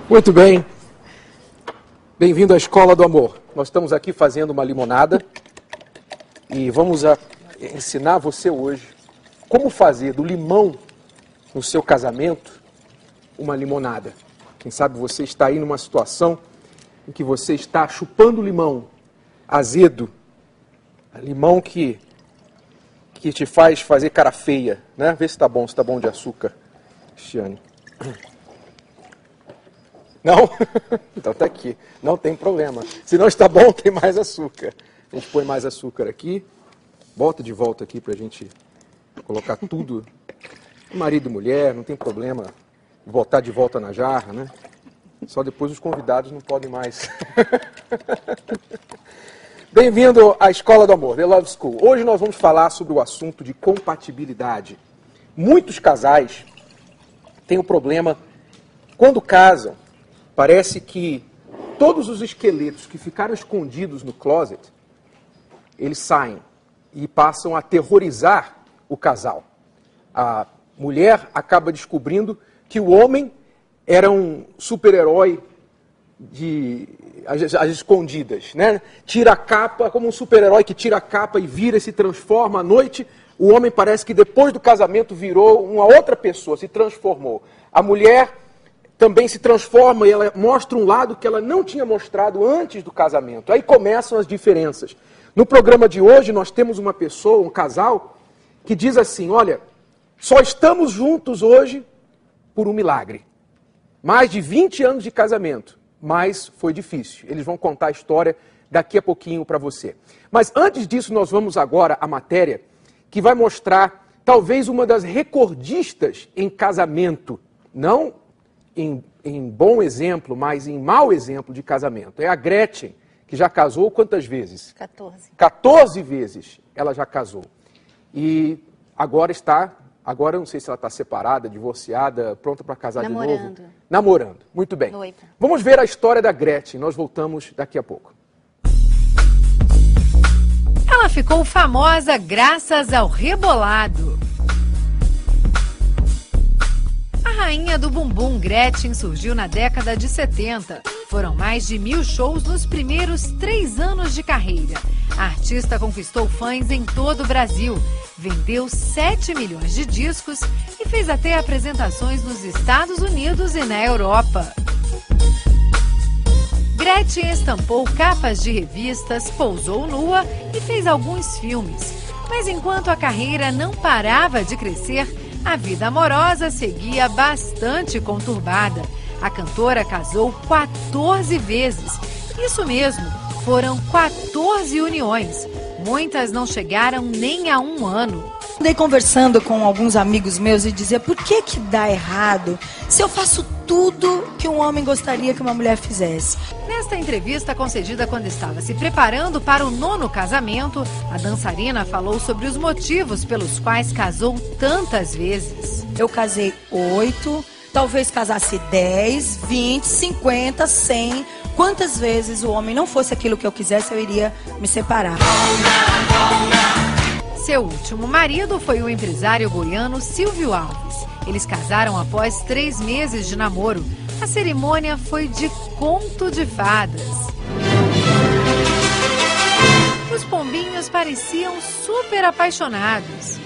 Muito bem. Bem-vindo à Escola do Amor. Nós estamos aqui fazendo uma limonada e vamos ensinar você hoje como fazer do limão no seu casamento uma limonada. Quem sabe você está aí numa situação em que você está chupando limão azedo, limão que te faz fazer cara feia, né? Vê se está bom de açúcar, Cristiane. Não? Então tá aqui. Não tem problema. Se não está bom, tem mais açúcar. A gente põe mais açúcar aqui. Bota de volta aqui pra gente colocar tudo. Marido e mulher, não tem problema. Botar de volta na jarra, né? Só depois os convidados não podem mais. Bem-vindo à Escola do Amor, The Love School. Hoje nós vamos falar sobre o assunto de compatibilidade. Muitos casais têm o problema, quando casam, parece que todos os esqueletos que ficaram escondidos no closet, eles saem e passam a aterrorizar o casal. A mulher acaba descobrindo que o homem era um super-herói às escondidas, né? Tira a capa, como um super-herói que tira a capa e vira e se transforma à noite. O homem parece que depois do casamento virou uma outra pessoa, se transformou. A mulher também se transforma e ela mostra um lado que ela não tinha mostrado antes do casamento. Aí começam as diferenças. No programa de hoje nós temos uma pessoa, um casal, que diz assim, olha, só estamos juntos hoje por um milagre. Mais de 20 anos de casamento, mas foi difícil. Eles vão contar a história daqui a pouquinho para você. Mas antes disso nós vamos agora à matéria que vai mostrar talvez uma das recordistas em casamento, não em bom exemplo, mas em mau exemplo de casamento. É a Gretchen, que já casou quantas vezes? 14. 14 vezes ela já casou. E agora eu não sei se ela está separada, divorciada, pronta para casar de novo. Namorando. Muito bem. Noiva. Vamos ver a história da Gretchen. Nós voltamos daqui a pouco. Ela ficou famosa graças ao rebolado. A rainha do bumbum, Gretchen, surgiu na década de 70. Foram mais de 1000 shows nos primeiros 3 anos de carreira. A artista conquistou fãs em todo o Brasil, vendeu 7 milhões de discos e fez até apresentações nos Estados Unidos e na Europa. Gretchen estampou capas de revistas, pousou nua e fez alguns filmes. Mas enquanto a carreira não parava de crescer, a vida amorosa seguia bastante conturbada. A cantora casou 14 vezes. Isso mesmo, foram 14 uniões. Muitas não chegaram nem a 1 ano. Andei conversando com alguns amigos meus e dizia, por que dá errado se eu faço tudo que um homem gostaria que uma mulher fizesse? Nesta entrevista concedida quando estava se preparando para o 9º casamento, a dançarina falou sobre os motivos pelos quais casou tantas vezes. Eu casei 8, talvez casasse 10, 20, 50, 100. Quantas vezes o homem não fosse aquilo que eu quisesse, eu iria me separar. Seu último marido foi o empresário goiano Silvio Alves. Eles casaram após 3 meses de namoro. A cerimônia foi de conto de fadas. Os pombinhos pareciam super apaixonados.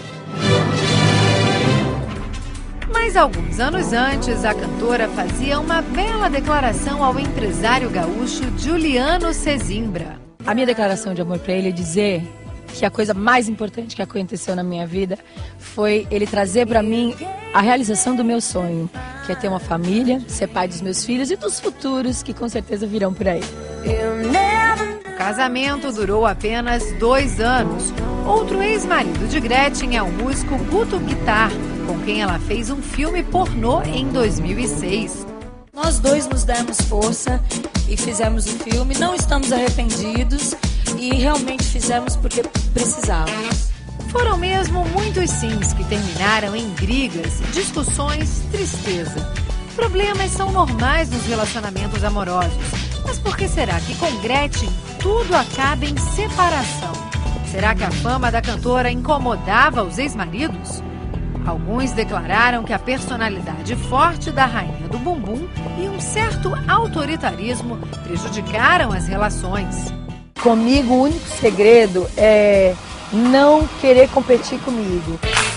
Mas alguns anos antes, a cantora fazia uma bela declaração ao empresário gaúcho Juliano Sesimbra. A minha declaração de amor para ele é dizer que a coisa mais importante que aconteceu na minha vida foi ele trazer para mim a realização do meu sonho, que é ter uma família, ser pai dos meus filhos e dos futuros que com certeza virão por aí. O casamento durou apenas 2 anos. Outro ex-marido de Gretchen é o músico Guto Guitar, com quem ela fez um filme pornô em 2006. Nós dois nos demos força e fizemos o filme, não estamos arrependidos e realmente fizemos porque precisávamos. Foram mesmo muitos sims que terminaram em brigas, discussões, tristeza. Problemas são normais nos relacionamentos amorosos, mas por que será que com Gretchen tudo acaba em separação? Será que a fama da cantora incomodava os ex-maridos? Alguns declararam que a personalidade forte da rainha do bumbum e um certo autoritarismo prejudicaram as relações. Comigo, o único segredo é não querer competir comigo.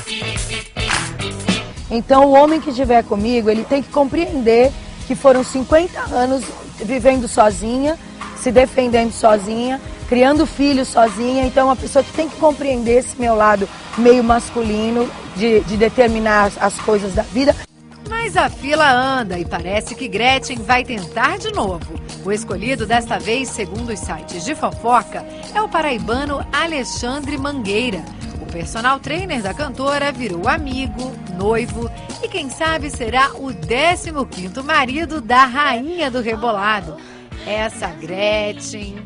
Então, o homem que estiver comigo, ele tem que compreender que foram 50 anos vivendo sozinha, se defendendo sozinha, criando filhos sozinha. Então, é uma pessoa que tem que compreender esse meu lado meio masculino de determinar as coisas da vida. Mas a fila anda e parece que Gretchen vai tentar de novo. O escolhido desta vez, segundo os sites de fofoca, é o paraibano Alexandre Mangueira. O personal trainer da cantora virou amigo, noivo e quem sabe será o 15º marido da rainha do rebolado. Essa Gretchen.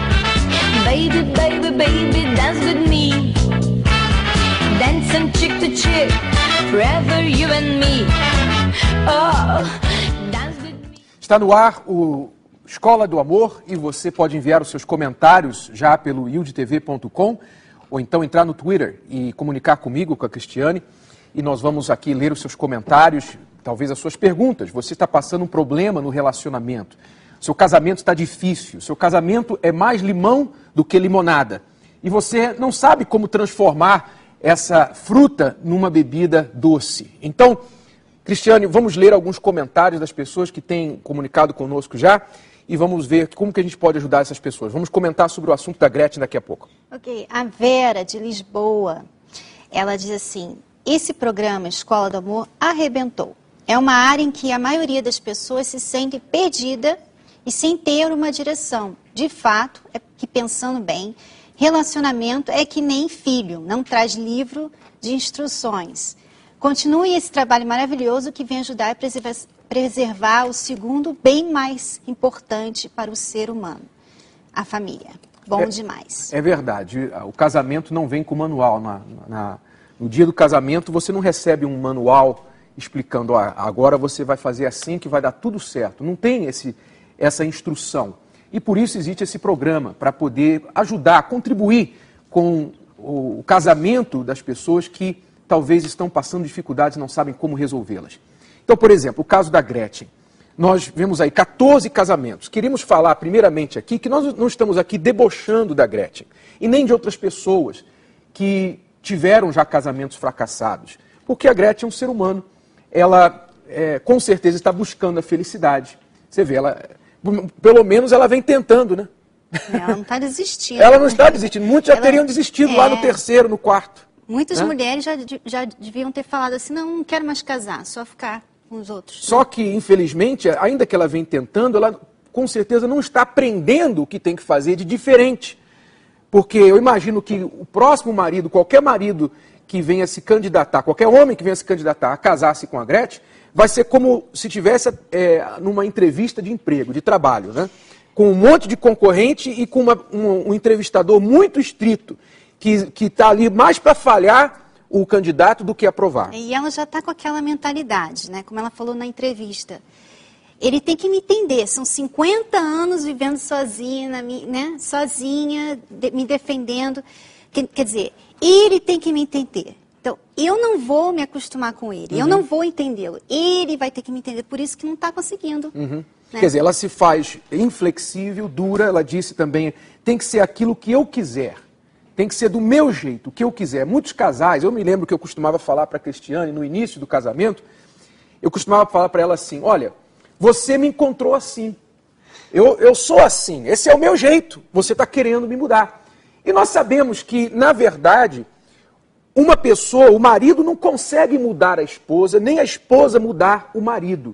Baby, baby, baby, dance with me. Dancing chick to chick, forever you and me. Oh, dance with me. Está no ar o Escola do Amor e você pode enviar os seus comentários já pelo yildtv.com ou então entrar no Twitter e comunicar comigo, com a Cristiane, e nós vamos aqui ler os seus comentários, talvez as suas perguntas. Você está passando um problema no relacionamento, seu casamento está difícil, seu casamento é mais limão do que limonada, e você não sabe como transformar essa fruta numa bebida doce. Então, Cristiane, vamos ler alguns comentários das pessoas que têm comunicado conosco já, e vamos ver como que a gente pode ajudar essas pessoas. Vamos comentar sobre o assunto da Gretchen daqui a pouco. Ok, a Vera, de Lisboa, ela diz assim: esse programa Escola do Amor arrebentou. É uma área em que a maioria das pessoas se sente perdida e sem ter uma direção. De fato, é que pensando bem, relacionamento é que nem filho, não traz livro de instruções. Continue esse trabalho maravilhoso que vem ajudar a preservar o segundo bem mais importante para o ser humano, a família. Bom demais. É verdade, o casamento não vem com manual. No dia do casamento você não recebe um manual explicando, agora você vai fazer assim que vai dar tudo certo. Não tem essa instrução. E por isso existe esse programa, para poder ajudar, contribuir com o casamento das pessoas que talvez estão passando dificuldades e não sabem como resolvê-las. Então, por exemplo, o caso da Gretchen. Nós vemos aí 14 casamentos. Queríamos falar primeiramente aqui que nós não estamos aqui debochando da Gretchen e nem de outras pessoas que tiveram já casamentos fracassados. Porque a Gretchen é um ser humano. Ela, com certeza, está buscando a felicidade. Você vê, pelo menos ela vem tentando, né? Ela não está desistindo. Ela não está desistindo. Muitos já teriam desistido lá no terceiro, no quarto. Muitas mulheres já deviam ter falado assim: não quero mais casar, só ficar com os outros. Só que, infelizmente, ainda que ela vem tentando, ela com certeza não está aprendendo o que tem que fazer de diferente. Porque eu imagino que o próximo marido, qualquer marido que venha se candidatar, qualquer homem que venha se candidatar a casar-se com a Gretchen, vai ser como se tivesse numa entrevista de emprego, de trabalho, né? Com um monte de concorrente e com um entrevistador muito estrito, que está ali mais para falhar o candidato do que aprovar. E ela já está com aquela mentalidade, né? Como ela falou na entrevista. Ele tem que me entender, são 50 anos vivendo sozinha, né? Sozinha, me defendendo. Quer dizer, ele tem que me entender. Então, eu não vou me acostumar com ele, eu não vou entendê-lo. Ele vai ter que me entender, por isso que não está conseguindo. Né? Quer dizer, ela se faz inflexível, dura, ela disse também, tem que ser aquilo que eu quiser. Tem que ser do meu jeito, o que eu quiser. Muitos casais, eu me lembro que eu costumava falar para a Cristiane, no início do casamento, eu costumava falar para ela assim: olha, você me encontrou assim, eu sou assim, esse é o meu jeito, você está querendo me mudar. E nós sabemos que, na verdade, uma pessoa, o marido não consegue mudar a esposa, nem a esposa mudar o marido.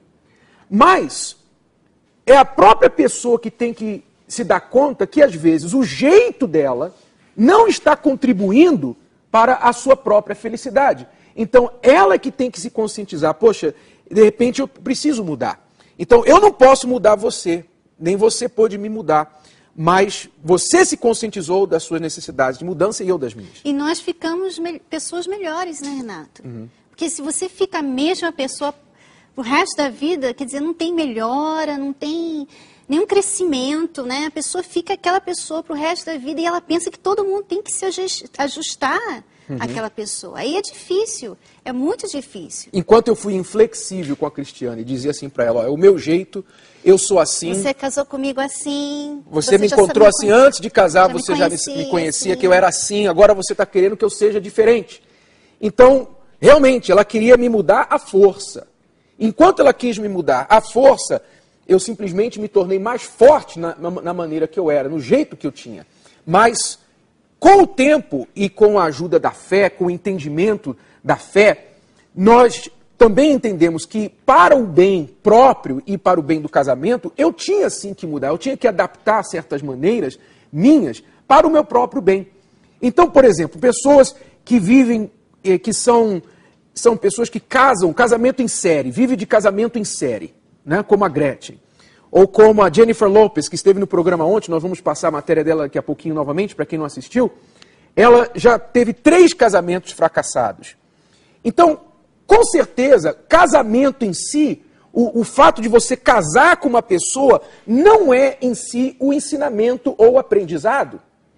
Mas é a própria pessoa que tem que se dar conta que, às vezes, o jeito dela não está contribuindo para a sua própria felicidade. Então, ela que tem que se conscientizar: poxa, de repente eu preciso mudar. Então, eu não posso mudar você, nem você pode me mudar, mas você se conscientizou das suas necessidades de mudança e eu das minhas. E nós ficamos pessoas melhores, né, Renato? Porque se você fica a mesma pessoa o resto da vida, quer dizer, não tem melhora, não tem nenhum crescimento, né? A pessoa fica aquela pessoa pro resto da vida e ela pensa que todo mundo tem que se ajustar aquela pessoa. Aí é difícil, é muito difícil. Enquanto eu fui inflexível com a Cristiane e dizia assim para ela, ó, é o meu jeito, eu sou assim. Você casou comigo assim. Você me já encontrou sabia assim antes de casar, já você já me conhecia, assim. que eu era assim, agora você está querendo que eu seja diferente. Então, realmente, ela queria me mudar à força. Enquanto ela quis me mudar à força, eu simplesmente me tornei mais forte na maneira que eu era, no jeito que eu tinha. Mas, com o tempo e com a ajuda da fé, com o entendimento da fé, nós também entendemos que para o bem próprio e para o bem do casamento, eu tinha sim que mudar, eu tinha que adaptar certas maneiras minhas para o meu próprio bem. Então, por exemplo, pessoas que vivem, que são pessoas que casam, casamento em série, vivem de casamento em série, né, como a Gretchen. Ou como a Jennifer Lopez, que esteve no programa ontem, nós vamos passar a matéria dela daqui a pouquinho novamente, para quem não assistiu. Ela já teve 3 casamentos fracassados. Então, com certeza, casamento em si, o fato de você casar com uma pessoa, não é em si o ensinamento ou o aprendizado.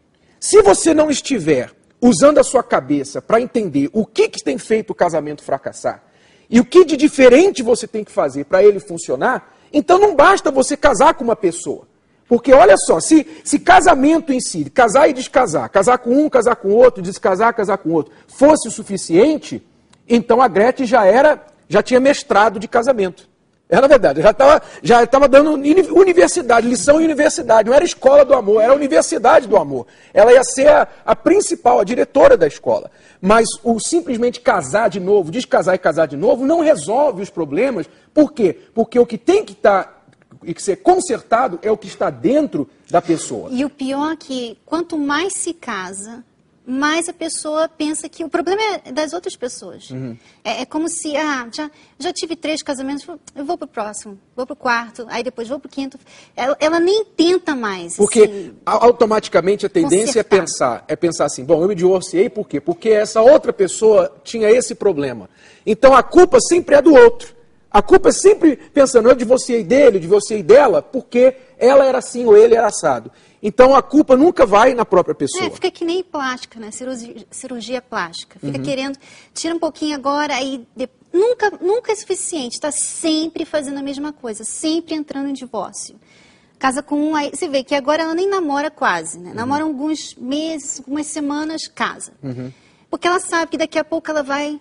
Se você não estiver usando a sua cabeça para entender o que tem feito o casamento fracassar, e o que de diferente você tem que fazer para ele funcionar, então não basta você casar com uma pessoa. Porque olha só, se casamento em si, casar e descasar, casar com um, casar com outro, descasar, casar com outro, fosse o suficiente, então a Gretchen já tinha mestrado de casamento. Era verdade, já estava dando universidade, lição em universidade, não era escola do amor, era a universidade do amor. Ela ia ser a principal, a diretora da escola. Mas o simplesmente casar de novo, descasar e casar de novo, não resolve os problemas. Por quê? Porque o que tem que ser consertado é o que está dentro da pessoa. E o pior é que quanto mais se casa, mais a pessoa pensa que o problema é das outras pessoas. Uhum. É como se, já tive 3 casamentos, eu vou pro próximo, vou pro 4, aí depois vou pro 5º. Ela nem tenta mais. Porque assim, automaticamente a tendência é pensar assim, bom, eu me divorciei por quê? Porque essa outra pessoa tinha esse problema. Então a culpa sempre é do outro. A culpa é sempre pensando, eu divorciei dele, eu divorciei dela, porque ela era assim ou ele era assado. Então a culpa nunca vai na própria pessoa. Fica que nem plástica, né? Cirurgia plástica. Fica querendo, tira um pouquinho agora, aí nunca é suficiente. Está sempre fazendo a mesma coisa, sempre entrando em divórcio. Casa com um, aí você vê que agora ela nem namora quase, né? Namora alguns meses, algumas semanas, casa. Porque ela sabe que daqui a pouco ela vai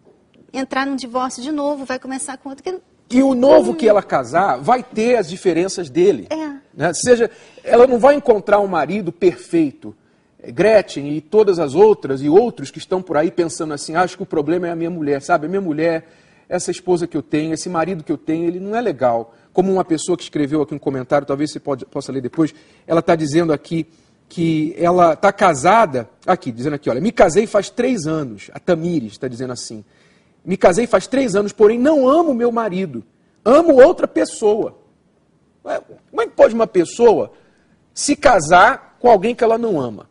entrar num divórcio de novo, vai começar com outro. E o novo que ela casar vai ter as diferenças dele. Né? Seja, ela não vai encontrar um marido perfeito. Gretchen e todas as outras e outros que estão por aí pensando assim, acho que o problema é a minha mulher, sabe? A minha mulher, essa esposa que eu tenho, esse marido que eu tenho, ele não é legal. Como uma pessoa que escreveu aqui um comentário, talvez você possa ler depois, ela está dizendo aqui que ela está casada, dizendo aqui, olha, me casei faz 3 anos, a Tamires está dizendo assim, me casei faz 3 anos, porém não amo meu marido, amo outra pessoa. Como é que pode uma pessoa se casar com alguém que ela não ama?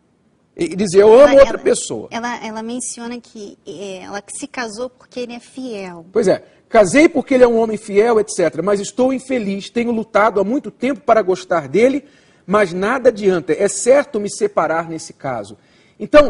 E dizer, eu amo outra pessoa. Ela menciona que ela se casou porque ele é fiel. Pois é, casei porque ele é um homem fiel, etc. Mas estou infeliz, tenho lutado há muito tempo para gostar dele, mas nada adianta, é certo me separar nesse caso. Então,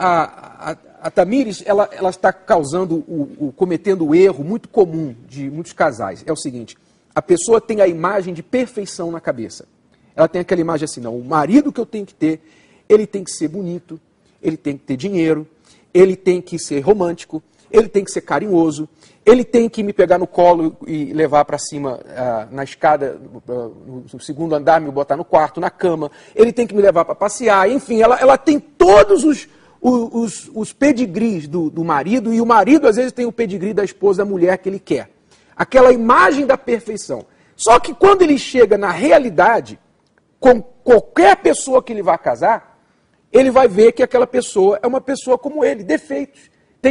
a Tamires, ela está cometendo o erro muito comum de muitos casais. É o seguinte, a pessoa tem a imagem de perfeição na cabeça. Ela tem aquela imagem assim, não, o marido que eu tenho que ter, ele tem que ser bonito, ele tem que ter dinheiro, ele tem que ser romântico, ele tem que ser carinhoso, ele tem que me pegar no colo e levar para cima na escada, no 2º andar, me botar no quarto, na cama, ele tem que me levar para passear, enfim, ela tem todos os pedigrees do marido, e o marido às vezes tem o pedigree da esposa, da mulher que ele quer. Aquela imagem da perfeição. Só que quando ele chega na realidade, com qualquer pessoa que ele vai casar, ele vai ver que aquela pessoa é uma pessoa como ele, defeitos,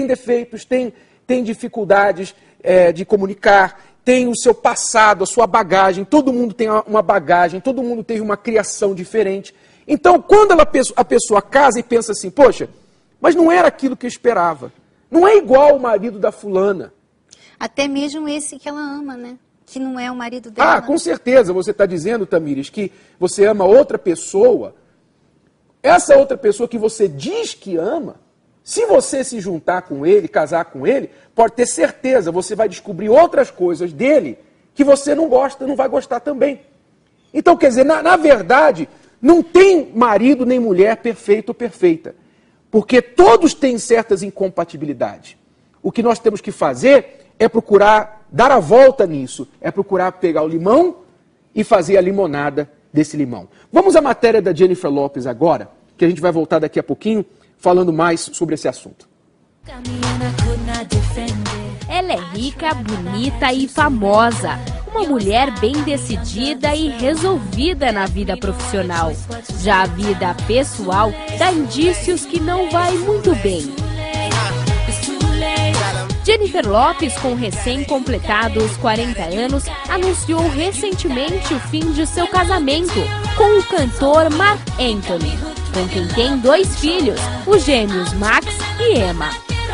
tem dificuldades de comunicar, tem o seu passado, a sua bagagem, todo mundo tem uma bagagem, todo mundo teve uma criação diferente. Então, quando a pessoa casa e pensa assim, poxa, mas não era aquilo que eu esperava, não é igual o marido da fulana. Até mesmo esse que ela ama, né? Que não é o marido dela. Com certeza, você está dizendo, Tamires, que você ama outra pessoa. Essa outra pessoa que você diz que ama, Se você se juntar com ele, casar com ele, pode ter certeza, você vai descobrir outras coisas dele que você não gosta, não vai gostar também. Então, quer dizer, na verdade, não tem marido nem mulher perfeito ou perfeita, porque todos têm certas incompatibilidades. O que nós temos que fazer é procurar dar a volta nisso, é procurar pegar o limão e fazer a limonada desse limão. Vamos à matéria da Jennifer Lopez agora, que a gente vai voltar daqui a pouquinho, falando mais sobre esse assunto. Ela é rica, bonita e famosa. Uma mulher bem decidida e resolvida na vida profissional. Já a vida pessoal dá indícios que não vai muito bem. Jennifer Lopez, com recém-completados 40 anos, anunciou recentemente o fim de seu casamento com o cantor Marc Anthony, com quem tem 2 filhos, os gêmeos Max e Emma.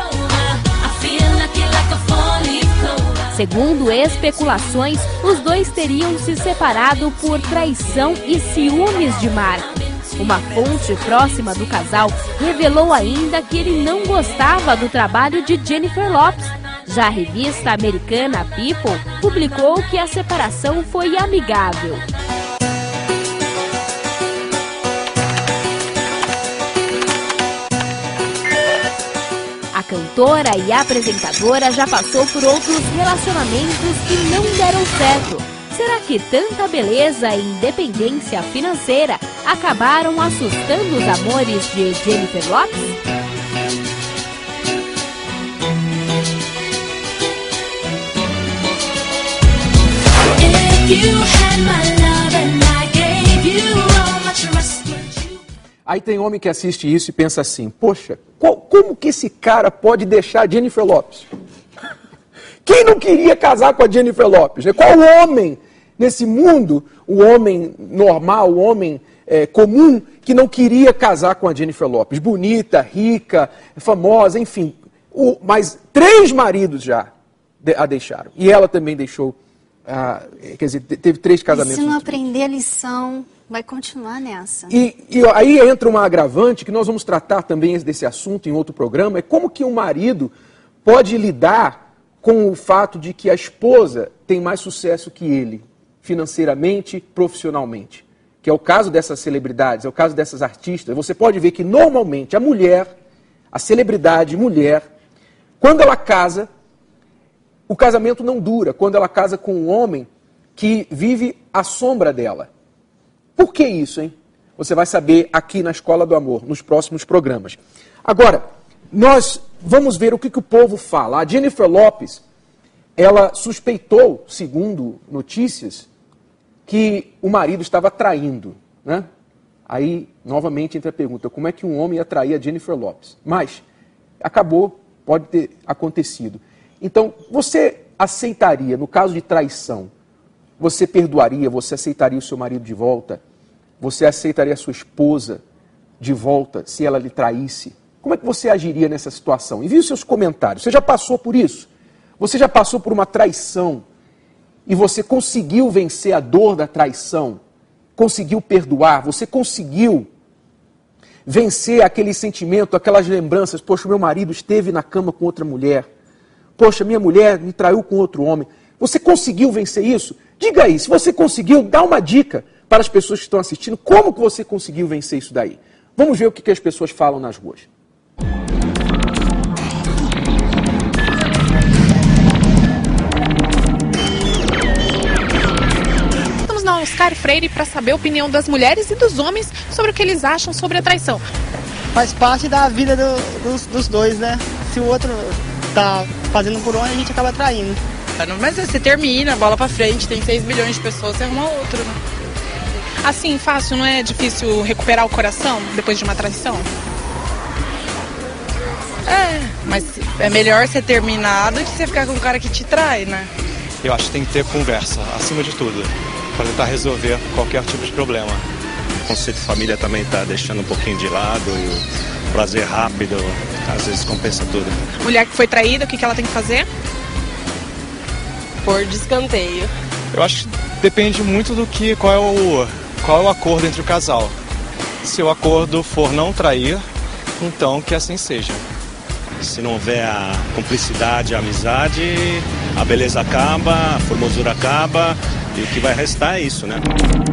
Segundo especulações, os dois teriam se separado por traição e ciúmes de Marc. Uma fonte próxima do casal revelou ainda que ele não gostava do trabalho de Jennifer Lopez. Já a revista americana People publicou que a separação foi amigável. A cantora e apresentadora já passou por outros relacionamentos que não deram certo. Será que tanta beleza e independência financeira acabaram assustando os amores de Jennifer Lopez? Aí tem homem que assiste isso e pensa assim, poxa, como que esse cara pode deixar a Jennifer Lopez? Quem não queria casar com a Jennifer Lopez? Qual homem nesse mundo, o homem normal, o homem comum, que não queria casar com a Jennifer Lopez? Bonita, rica, famosa, enfim. Mas 3 maridos já a deixaram. E ela também deixou, quer dizer, teve 3 casamentos. E se não aprender a lição, vai continuar nessa. E aí entra uma agravante, que nós vamos tratar também desse assunto em outro programa, é como que um marido pode lidar com o fato de que a esposa tem mais sucesso que ele, financeiramente, profissionalmente. Que é o caso dessas celebridades, é o caso dessas artistas. Você pode ver que normalmente a mulher, a celebridade mulher, quando ela casa, o casamento não dura. Quando ela casa com um homem que vive à sombra dela. Por que isso, hein? Você vai saber aqui na Escola do Amor, nos próximos programas. Agora, nós vamos ver o que o povo fala. A Jennifer Lopez, ela suspeitou, segundo notícias, que o marido estava traindo, né? Aí, novamente, entra a pergunta, como é que um homem ia trair a Jennifer Lopez? Mas, acabou, pode ter acontecido. Então, você aceitaria, no caso de traição, você perdoaria, você aceitaria o seu marido de volta? Você aceitaria a sua esposa de volta se ela lhe traísse? Como é que você agiria nessa situação? Envie os seus comentários. Você já passou por isso? Você já passou por uma traição e você conseguiu vencer a dor da traição? Conseguiu perdoar? Você conseguiu vencer aquele sentimento, aquelas lembranças? Poxa, meu marido esteve na cama com outra mulher. Poxa, minha mulher me traiu com outro homem. Você conseguiu vencer isso? Diga aí, se você conseguiu, dá uma dica para as pessoas que estão assistindo. Como que você conseguiu vencer isso daí? Vamos ver o que as pessoas falam nas ruas. Estamos na Oscar Freire para saber a opinião das mulheres e dos homens sobre o que eles acham sobre a traição. Faz parte da vida dos dois, né? Se o outro tá fazendo por onde, a gente acaba traindo. Mas você termina, bola pra frente, tem 6 milhões de pessoas, você arruma outro, né? Assim, fácil, não é difícil recuperar o coração depois de uma traição? Mas é melhor você terminar do que você ficar com um cara que te trai, né? Eu acho que tem que ter conversa, acima de tudo, para tentar resolver qualquer tipo de problema. O conceito de família também está deixando um pouquinho de lado e o prazer rápido, às vezes compensa tudo. Mulher que foi traída, o que ela tem que fazer? Por descanteio. Eu acho que depende muito do que, qual é o acordo entre o casal. Se o acordo for não trair, então que assim seja. Se não houver a cumplicidade, a amizade, a beleza acaba, a formosura acaba, e o que vai restar é isso, né?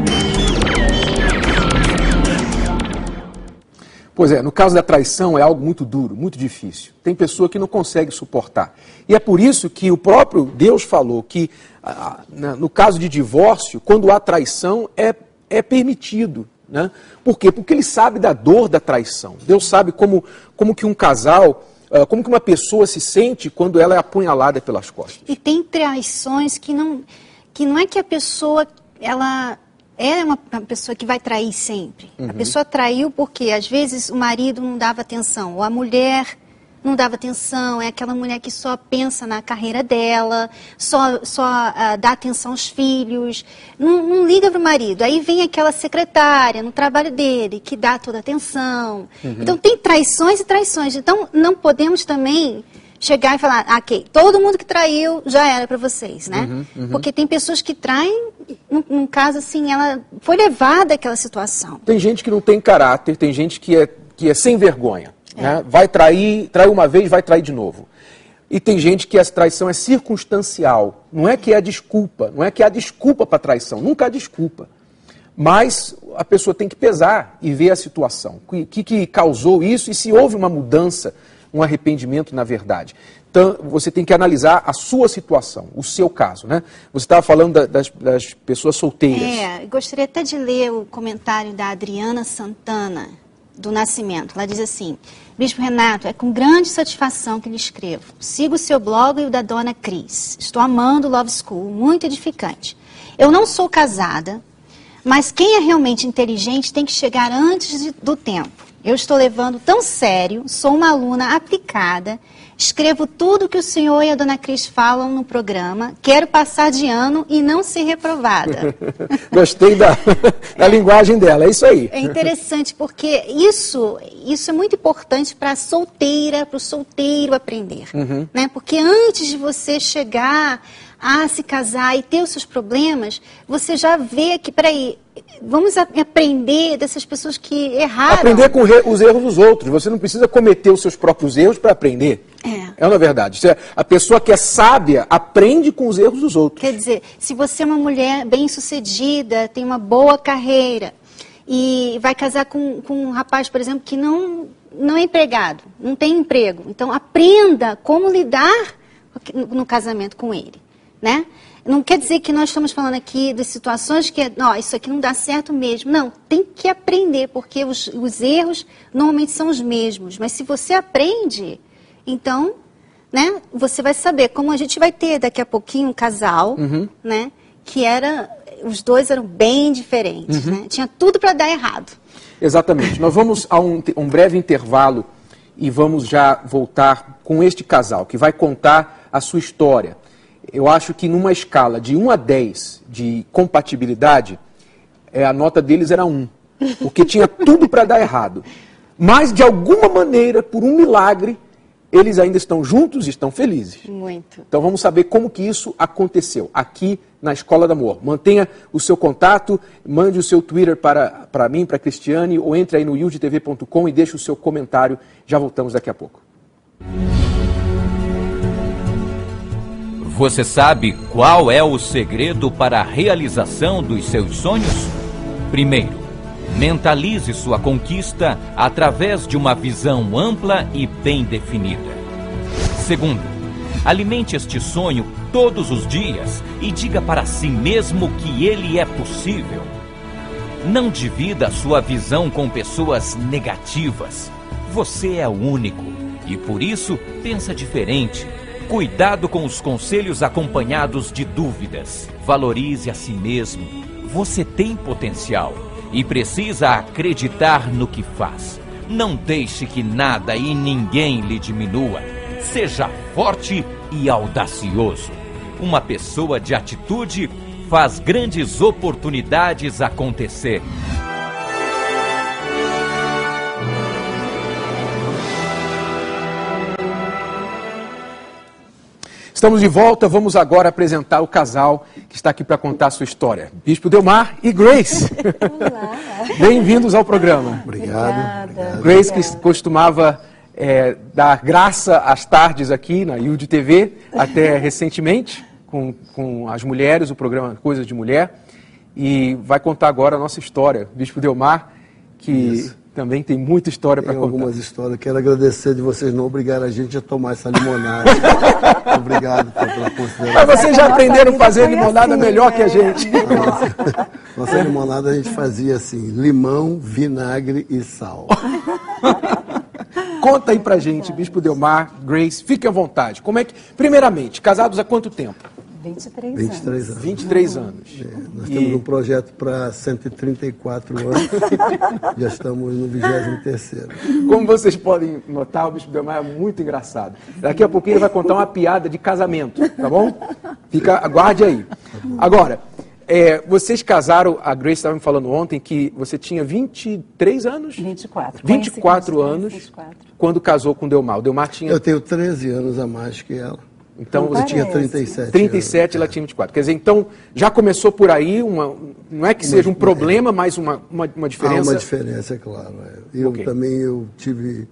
Pois é, no caso da traição é algo muito duro, muito difícil. Tem pessoa que não consegue suportar. E é por isso que o próprio Deus falou que, no caso de divórcio, quando há traição, é permitido. Né? Por quê? Porque ele sabe da dor da traição. Deus sabe como que um casal, como que uma pessoa se sente quando ela é apunhalada pelas costas. E tem traições que não é que a pessoa, ela é uma pessoa que vai trair sempre. A pessoa traiu porque, às vezes, o marido não dava atenção, ou a mulher não dava atenção, é aquela mulher que só pensa na carreira dela, só dá atenção aos filhos, não liga para o marido. Aí vem aquela secretária no trabalho dele, que dá toda a atenção. Então, tem traições e traições. Então, não podemos também chegar e falar, ok, todo mundo que traiu já era para vocês, né? Porque tem pessoas que traem, num caso assim, ela foi levada àquela situação. Tem gente que não tem caráter, tem gente que é sem vergonha. Né? Vai traiu uma vez, vai trair de novo. E tem gente que essa traição é circunstancial. Não é que é a desculpa, não é que há desculpa para traição, nunca há desculpa. Mas a pessoa tem que pesar e ver a situação. O que causou isso e se houve uma mudança, um arrependimento na verdade. Então, você tem que analisar a sua situação, o seu caso, né? Você estava falando das pessoas solteiras. Gostaria até de ler o comentário da Adriana Santana, do Nascimento. Ela diz assim: Bispo Renato, é com grande satisfação que lhe escrevo. Sigo o seu blog e o da Dona Cris. Estou amando o Love School, muito edificante. Eu não sou casada, mas quem é realmente inteligente tem que chegar antes do tempo. Eu estou levando tão sério, sou uma aluna aplicada, escrevo tudo que o senhor e a Dona Cris falam no programa, quero passar de ano e não ser reprovada. Gostei da linguagem dela, é isso aí. É interessante porque isso é muito importante para a solteira, para o solteiro aprender. Né? Porque antes de você chegar a se casar e ter os seus problemas, você já vê que, peraí, vamos aprender dessas pessoas que erraram. Aprender com os erros dos outros. Você não precisa cometer os seus próprios erros para aprender. É uma verdade. A pessoa que é sábia aprende com os erros dos outros. Quer dizer, se você é uma mulher bem-sucedida, tem uma boa carreira e vai casar com um rapaz, por exemplo, que não é empregado, não tem emprego. Então, aprenda como lidar no casamento com ele. Né? Não quer dizer que nós estamos falando aqui de situações que isso aqui não dá certo mesmo. Não, tem que aprender, porque os erros normalmente são os mesmos. Mas se você aprende, então, né, você vai saber. Como a gente vai ter daqui a pouquinho um casal, né, que os dois eram bem diferentes. Né? Tinha tudo para dar errado. Exatamente. Nós vamos a um breve intervalo e vamos já voltar com este casal, que vai contar a sua história. Eu acho que numa escala de 1 a 10 de compatibilidade, a nota deles era 1. Porque tinha tudo para dar errado. Mas, de alguma maneira, por um milagre, eles ainda estão juntos e estão felizes. Muito. Então vamos saber como que isso aconteceu aqui na Escola do Amor. Mantenha o seu contato, mande o seu Twitter para mim, para a Cristiane, ou entre aí no yudtv.com e deixe o seu comentário. Já voltamos daqui a pouco. Você sabe qual é o segredo para a realização dos seus sonhos? Primeiro, mentalize sua conquista através de uma visão ampla e bem definida. Segundo, alimente este sonho todos os dias e diga para si mesmo que ele é possível. Não divida sua visão com pessoas negativas. Você é único e por isso pensa diferente. Cuidado com os conselhos acompanhados de dúvidas. Valorize a si mesmo. Você tem potencial e precisa acreditar no que faz. Não deixe que nada e ninguém lhe diminua. Seja forte e audacioso. Uma pessoa de atitude faz grandes oportunidades acontecer. Estamos de volta, vamos agora apresentar o casal que está aqui para contar a sua história. Bispo Delmar e Grace. Olá. Bem-vindos ao programa. Obrigado. Grace, que costumava dar graça às tardes aqui na Yudi TV, até recentemente, com as mulheres, o programa Coisas de Mulher. E vai contar agora a nossa história. Bispo Delmar, que também tem muita história para contar. Tem algumas histórias. Quero agradecer de vocês não obrigarem a gente a tomar essa limonada. Obrigado pela consideração. Mas vocês já aprenderam a fazer limonada melhor que a gente. Nossa limonada a gente fazia assim, limão, vinagre e sal. Conta aí pra gente, Bispo Delmar, Grace, fique à vontade. Como é que, primeiramente, casados há quanto tempo? 23 anos. 23 anos. Nós temos um projeto para 134 anos. Já estamos no 23º. Como vocês podem notar, o Bispo Delmar é muito engraçado. Daqui a pouquinho ele vai contar uma piada de casamento, tá bom? Aguarde aí. Agora, vocês casaram, a Grace estava me falando ontem que você tinha 23 anos? 24. 24 anos 24. Quando casou com o Delmar. O Delmar tinha... Eu tenho 13 anos a mais que ela. Então, você tinha 37 37, ela tinha 24. Quer dizer, então, já começou por aí, não é que seja um problema, mas uma diferença? Há uma diferença, é claro. Eu tive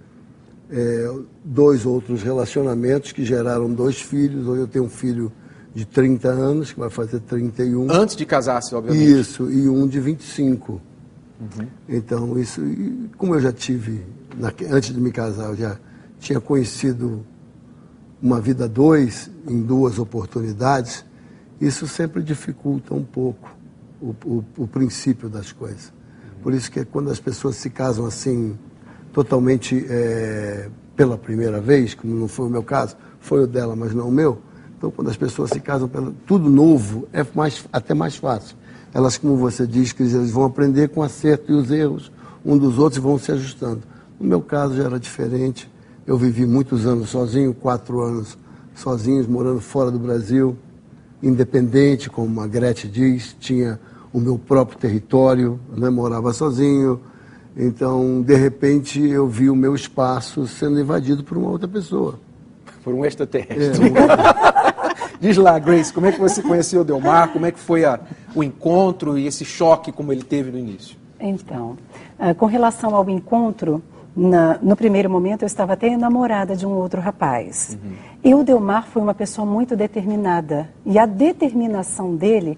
2 outros relacionamentos que geraram 2 filhos. Hoje eu tenho um filho de 30 anos, que vai fazer 31. Antes de casar-se, obviamente. Isso, e um de 25. Então, isso, como eu já tive, antes de me casar, eu já tinha conhecido uma vida 2 em 2 oportunidades, isso sempre dificulta um pouco o princípio das coisas. Por isso que quando as pessoas se casam assim, totalmente pela primeira vez, como não foi o meu caso, foi o dela, mas não o meu, então quando as pessoas se casam pelo tudo novo, é até mais fácil. Elas, como você diz, que eles vão aprender com o acerto e os erros um dos outros e vão se ajustando. No meu caso já era diferente. Eu vivi muitos anos sozinho, 4 anos sozinhos, morando fora do Brasil, independente, como a Gretchen diz, tinha o meu próprio território, morava sozinho. Então, de repente, eu vi o meu espaço sendo invadido por uma outra pessoa. Por um extraterrestre. Diz lá, Grace, como é que você conheceu o Delmar? Como é que foi o encontro e esse choque como ele teve no início? Então, com relação ao encontro, no primeiro momento eu estava até namorada de um outro rapaz. E o Delmar foi uma pessoa muito determinada. E a determinação dele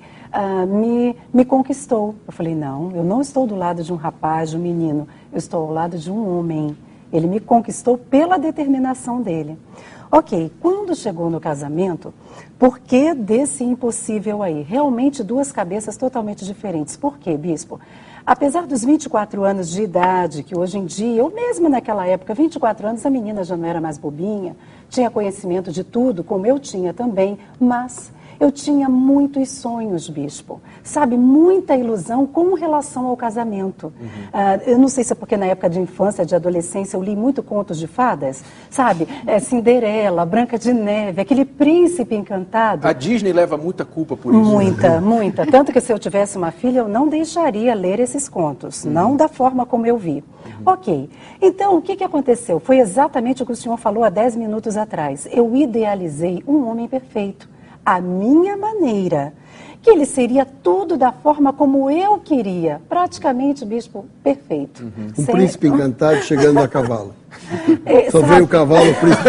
me conquistou. Eu falei, não, eu não estou do lado de um rapaz, de um menino. Eu estou ao lado de um homem. Ele me conquistou pela determinação dele. Ok, quando chegou no casamento, por que desse impossível aí? Realmente 2 cabeças totalmente diferentes. Por quê, bispo? Apesar dos 24 anos de idade, que hoje em dia, ou mesmo naquela época, 24 anos, a menina já não era mais bobinha, tinha conhecimento de tudo, como eu tinha também, mas eu tinha muitos sonhos, bispo, sabe, muita ilusão com relação ao casamento. Eu não sei se é porque na época de infância, de adolescência, eu li muito contos de fadas, sabe, Cinderela, Branca de Neve, aquele príncipe encantado. A Disney leva muita culpa por isso. Muita. Tanto que se eu tivesse uma filha, eu não deixaria ler esses contos, não da forma como eu vi. Ok, então o que aconteceu? Foi exatamente o que o senhor falou há 10 minutos atrás. Eu idealizei um homem perfeito. A minha maneira, que ele seria tudo da forma como eu queria, praticamente, bispo, perfeito. Um príncipe encantado chegando a cavalo. Só veio o cavalo, o príncipe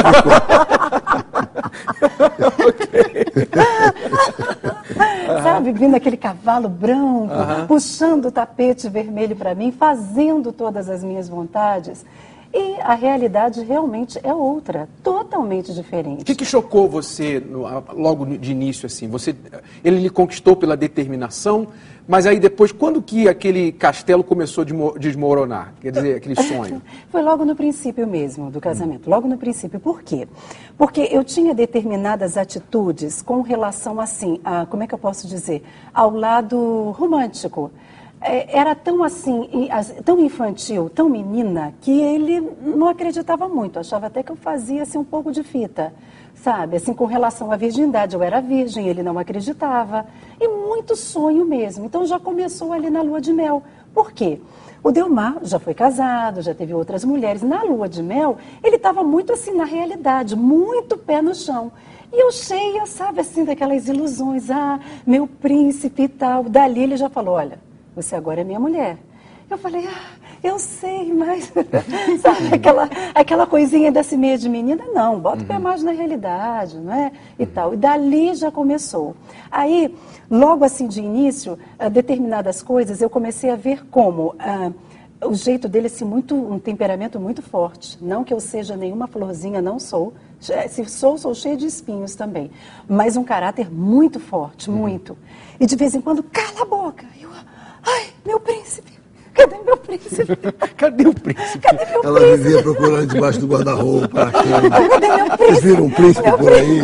Sabe, vindo aquele cavalo branco, puxando o tapete vermelho para mim, fazendo todas as minhas vontades. E a realidade realmente é outra, totalmente diferente. O que chocou você logo de início, assim? Ele lhe conquistou pela determinação, mas aí depois, quando que aquele castelo começou a desmoronar? Quer dizer, aquele sonho? Foi logo no princípio mesmo do casamento, logo no princípio. Por quê? Porque eu tinha determinadas atitudes com relação, assim, como é que eu posso dizer? Ao lado romântico. Era tão assim, tão infantil, tão menina, que ele não acreditava muito. Achava até que eu fazia assim, um pouco de fita, sabe? Assim, com relação à virgindade, eu era virgem, ele não acreditava. E muito sonho mesmo. Então já começou ali na lua de mel. Por quê? O Delmar já foi casado, já teve outras mulheres. Na lua de mel, ele estava muito assim na realidade, muito pé no chão. E eu cheia, sabe, assim, daquelas ilusões. Meu príncipe e tal. Dali ele já falou, olha, você agora é minha mulher. Eu falei, eu sei, mas sabe, aquela coisinha desse meio de menina, não, bota o pé mais na realidade, não é? E tal. E dali já começou. Aí, logo assim de início, determinadas coisas eu comecei a ver como o jeito dele assim, um temperamento muito forte. Não que eu seja nenhuma florzinha, não sou. Se sou cheia de espinhos também. Mas um caráter muito forte, muito. E de vez em quando, cala a boca. Ai, meu príncipe. Cadê meu príncipe? Cadê o príncipe? Cadê meu Ela príncipe? vivia procurando debaixo do guarda-roupa. Cadê meu príncipe? Vocês viram um príncipe por aí?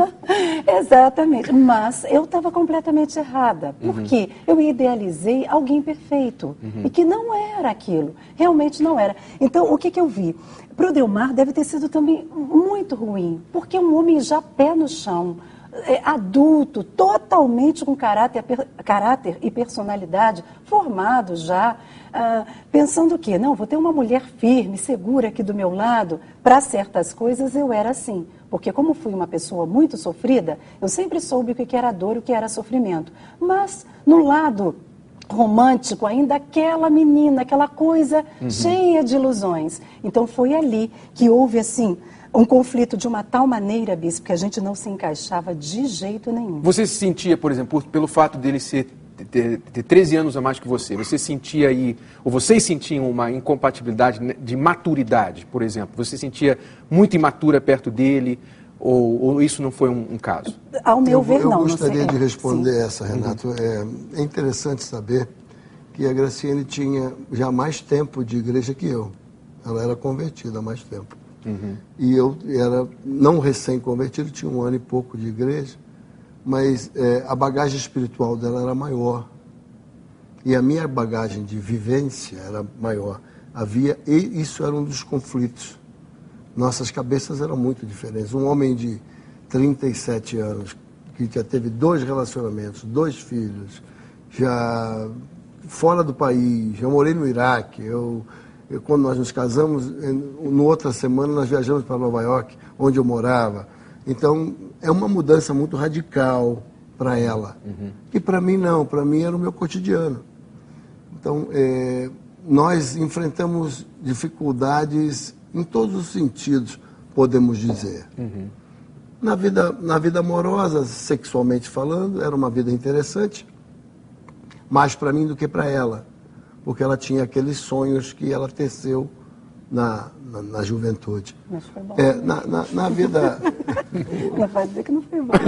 Exatamente. Mas eu estava completamente errada. Porque eu idealizei alguém perfeito. E que não era aquilo. Realmente não era. Então, o que eu vi? Para o Delmar deve ter sido também muito ruim. Porque um homem já pé no chão, adulto, totalmente com caráter e personalidade, formado já, pensando que, não, vou ter uma mulher firme, segura aqui do meu lado. Para certas coisas eu era assim, porque como fui uma pessoa muito sofrida, eu sempre soube o que era dor e o que era sofrimento. Mas no lado romântico, ainda aquela menina, aquela coisa cheia de ilusões. Então foi ali que houve assim um conflito de uma tal maneira, Bispo, que a gente não se encaixava de jeito nenhum. Você se sentia, por exemplo, pelo fato dele ter 13 anos a mais que você sentia aí, ou vocês sentiam uma incompatibilidade de maturidade, por exemplo? Você sentia muito imatura perto dele, ou isso não foi um caso? Ao meu ver, não. Eu gostaria de responder sim. essa, Renato. É interessante saber que a Graciane tinha já mais tempo de igreja que eu. Ela era convertida há mais tempo. E eu era não recém-convertido, tinha 1 ano e pouco de igreja, mas a bagagem espiritual dela era maior. E a minha bagagem de vivência era maior. E isso era um dos conflitos. Nossas cabeças eram muito diferentes. Um homem de 37 anos, que já teve 2 relacionamentos, 2 filhos, já fora do país, já morei no Iraque, quando nós nos casamos, no outra semana nós viajamos para Nova York, onde eu morava. Então, é uma mudança muito radical para ela. E para mim não, para mim era o meu cotidiano. Então, nós enfrentamos dificuldades em todos os sentidos, podemos dizer. Na vida amorosa, sexualmente falando, era uma vida interessante, mais para mim do que para ela. Porque ela tinha aqueles sonhos que ela teceu na juventude. Mas foi bom. Na vida... Não vai dizer que não foi bom.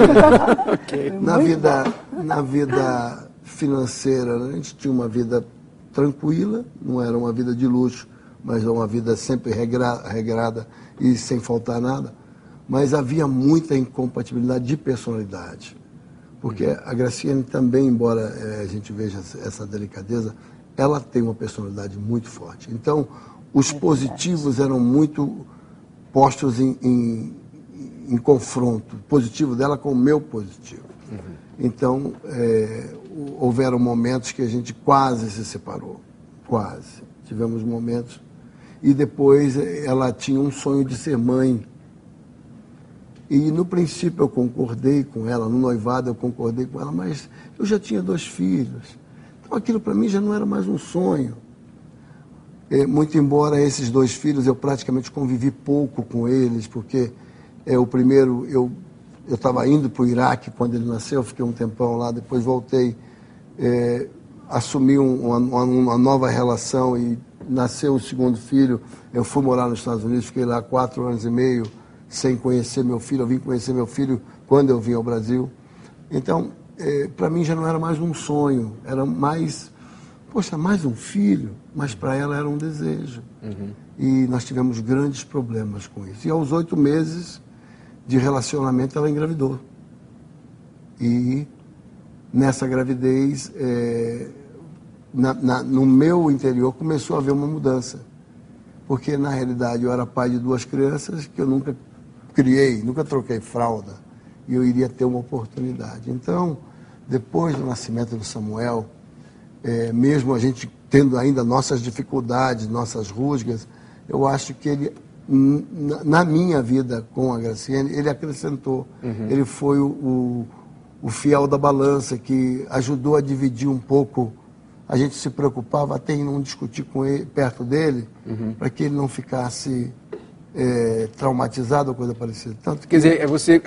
Na vida financeira, a gente tinha uma vida tranquila, não era uma vida de luxo, mas uma vida sempre regrada e sem faltar nada. Mas havia muita incompatibilidade de personalidade. Porque a Graciane também, embora a gente veja essa delicadeza, ela tem uma personalidade muito forte. Então, os positivos eram muito postos em confronto. O positivo dela com o meu positivo. Então, houveram momentos que a gente quase se separou. Quase. Tivemos momentos. E depois ela tinha um sonho de ser mãe. E no princípio eu concordei com ela, no noivado eu concordei com ela, mas eu já tinha 2 filhos. Então aquilo para mim já não era mais um sonho. Muito embora esses 2 filhos eu praticamente convivi pouco com eles, porque o primeiro eu estava indo para o Iraque quando ele nasceu, fiquei um tempão lá, depois voltei, assumi uma nova relação e nasceu o segundo filho. Eu fui morar nos Estados Unidos, fiquei lá 4 anos e meio sem conhecer meu filho. Eu vim conhecer meu filho quando eu vim ao Brasil. Então, para mim já não era mais um sonho, era mais, poxa, mais um filho, mas para ela era um desejo. E nós tivemos grandes problemas com isso. E aos 8 meses de relacionamento ela engravidou. E nessa gravidez, no meu interior começou a haver uma mudança. Porque na realidade eu era pai de 2 crianças que eu nunca criei, nunca troquei fralda. E eu iria ter uma oportunidade. Então, depois do nascimento do Samuel, mesmo a gente tendo ainda nossas dificuldades, nossas rusgas, eu acho que ele, na minha vida com a Graciane, ele acrescentou. Ele foi o fiel da balança, que ajudou a dividir um pouco a gente se preocupava até em não discutir com ele, perto dele, para que ele não ficasse traumatizado ou coisa parecida. Tanto que... Quer dizer,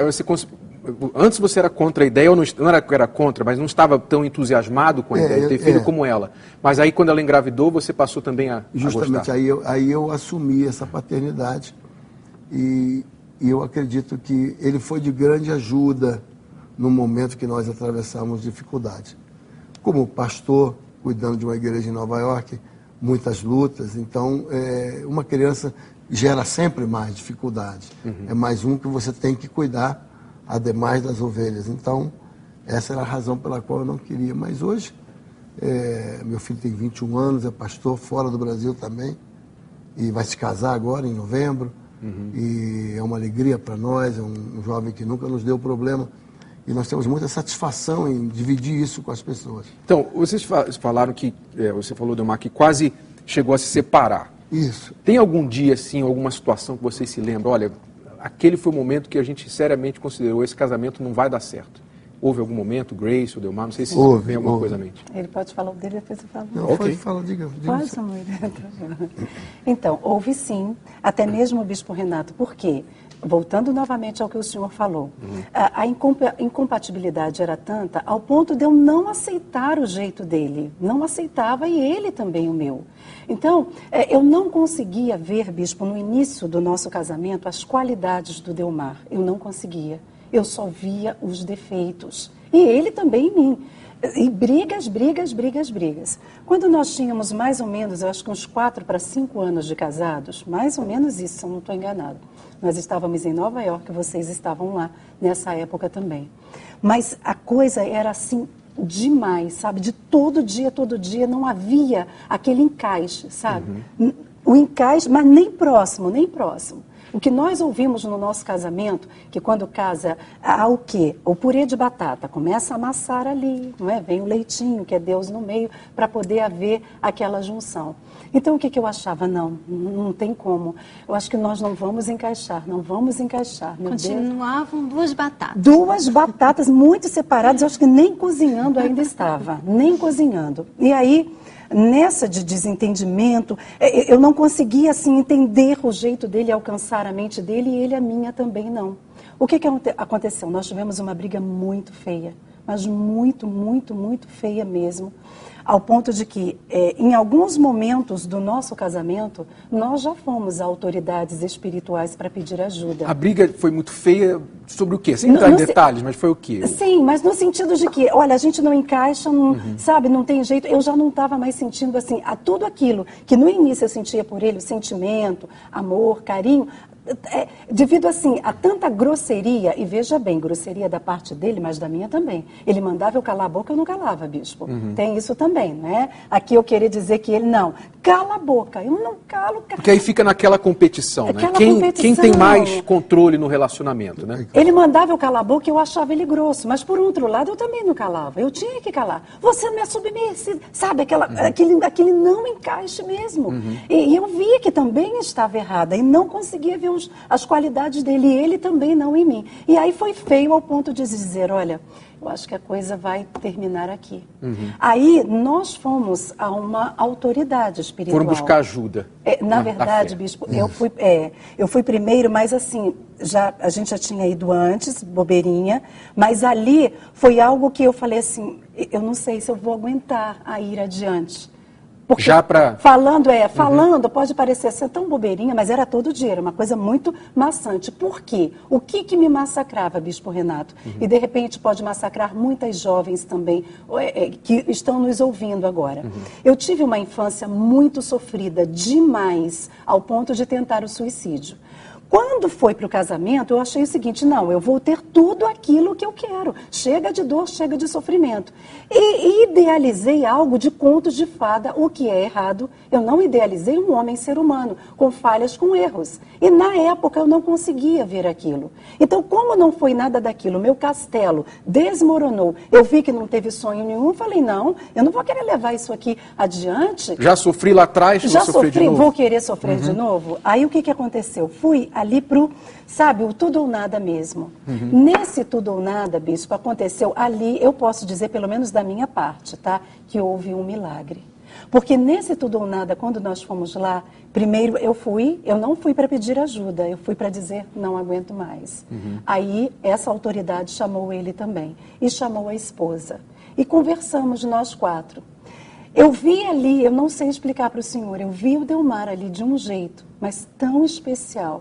antes você era contra a ideia, ou não era contra, mas não estava tão entusiasmado com a ideia de ter filho como ela. Mas aí quando ela engravidou, você passou também a Justamente, gostar. aí eu assumi essa paternidade e eu acredito que ele foi de grande ajuda no momento que nós atravessamos dificuldade. Como pastor, cuidando de uma igreja em Nova York, muitas lutas, então uma criança gera sempre mais dificuldade. É mais um que você tem que cuidar, ademais das ovelhas. Então, essa era a razão pela qual eu não queria. Mas hoje, meu filho tem 21 anos, é pastor fora do Brasil também, e vai se casar agora, em novembro, e é uma alegria para nós, é um jovem que nunca nos deu problema, e nós temos muita satisfação em dividir isso com as pessoas. Então, vocês falaram que, você falou, Delmar, que quase chegou a se separar. Isso. Tem algum dia, assim, alguma situação que vocês se lembram, olha, aquele foi o momento que a gente seriamente considerou esse casamento não vai dar certo? Houve algum momento, Grace ou Delmar, não sei se vem alguma coisa à mente. Ele pode falar o dele, depois eu falo. Não, pode falar, diga. Pode, amor. Então, houve sim, até mesmo o Bispo Renato. Por quê? Voltando novamente ao que o senhor falou, a incompatibilidade era tanta ao ponto de eu não aceitar o jeito dele. Não aceitava e ele também o meu. Então, eu não conseguia ver, bispo, no início do nosso casamento, as qualidades do Delmar. Eu não conseguia. Eu só via os defeitos. E ele também em mim. E brigas. Quando nós tínhamos mais ou menos, eu acho que uns 4 para 5 anos de casados, mais ou menos isso, se eu não estou enganado. Nós estávamos em Nova York, vocês estavam lá nessa época também. Mas a coisa era assim demais, sabe? De todo dia, não havia aquele encaixe, sabe? O encaixe, mas nem próximo. O que nós ouvimos no nosso casamento, que quando casa, há o quê? O purê de batata, começa a amassar ali, não é? Vem o leitinho, que é Deus no meio, para poder haver aquela junção. Então, o que eu achava? Não tem como. Eu acho que nós não vamos encaixar. Continuavam duas batatas. Duas batatas muito separadas, eu acho que nem cozinhando ainda estava, nem cozinhando. E aí, nessa de desentendimento, eu não conseguia assim entender o jeito dele, alcançar a mente dele, e ele a minha também não. O que aconteceu? Nós tivemos uma briga muito feia, mas muito feia mesmo, ao ponto de que, em alguns momentos do nosso casamento, nós já fomos a autoridades espirituais para pedir ajuda. A briga foi muito feia sobre o quê? Sem entrar em detalhes, mas foi o quê? Sim, mas no sentido de que, olha, a gente não encaixa, sabe, não tem jeito. Eu já não estava mais sentindo assim, tudo aquilo que no início eu sentia por ele, o sentimento, amor, carinho, devido assim a tanta grosseria, e veja bem, grosseria da parte dele, mas da minha também. Ele mandava eu calar a boca, eu não calava, bispo. Tem isso também, né? Aqui eu queria dizer que ele, não, cala a boca, eu não calo. Porque aí fica naquela competição, né? Quem tem mais controle no relacionamento, né? Ele mandava eu calar a boca e eu achava ele grosso, mas por outro lado eu também não calava, eu tinha que calar. Você não é submissa, sabe, aquele não encaixe mesmo. E eu via que também estava errada e não conseguia ver as qualidades dele, e ele também não em mim. E aí foi feio ao ponto de dizer, olha, eu acho que a coisa vai terminar aqui. Aí nós fomos a uma autoridade espiritual. Foram buscar ajuda. Na verdade, bispo, eu fui primeiro, mas assim, a gente já tinha ido antes, bobeirinha, mas ali foi algo que eu falei assim, eu não sei se eu vou aguentar a ir adiante. Porque falando, pode parecer ser tão bobeirinha, mas era todo dia, era uma coisa muito maçante. Por quê? O que me massacrava, Bispo Renato? E de repente pode massacrar muitas jovens também, que estão nos ouvindo agora. Eu tive uma infância muito sofrida, demais, ao ponto de tentar o suicídio. Quando foi para o casamento, eu achei o seguinte, não, eu vou ter tudo aquilo que eu quero. Chega de dor, chega de sofrimento. E idealizei algo de contos de fada, o que é errado. Eu não idealizei um homem ser humano, com falhas, com erros. E na época eu não conseguia ver aquilo. Então, como não foi nada daquilo, meu castelo desmoronou, eu vi que não teve sonho nenhum, falei, não, eu não vou querer levar isso aqui adiante. Já sofri lá atrás, vou querer sofrer de novo. Aí o que aconteceu? Fui ali pro, sabe, o tudo ou nada mesmo. Nesse tudo ou nada, bispo, aconteceu ali, eu posso dizer, pelo menos da minha parte, tá? Que houve um milagre. Porque nesse tudo ou nada, quando nós fomos lá, primeiro eu não fui para pedir ajuda, eu fui para dizer, não aguento mais. Aí, essa autoridade chamou ele também, e chamou a esposa. E conversamos nós 4. Eu vi ali, eu não sei explicar para o senhor, eu vi o Delmar ali de um jeito, mas tão especial.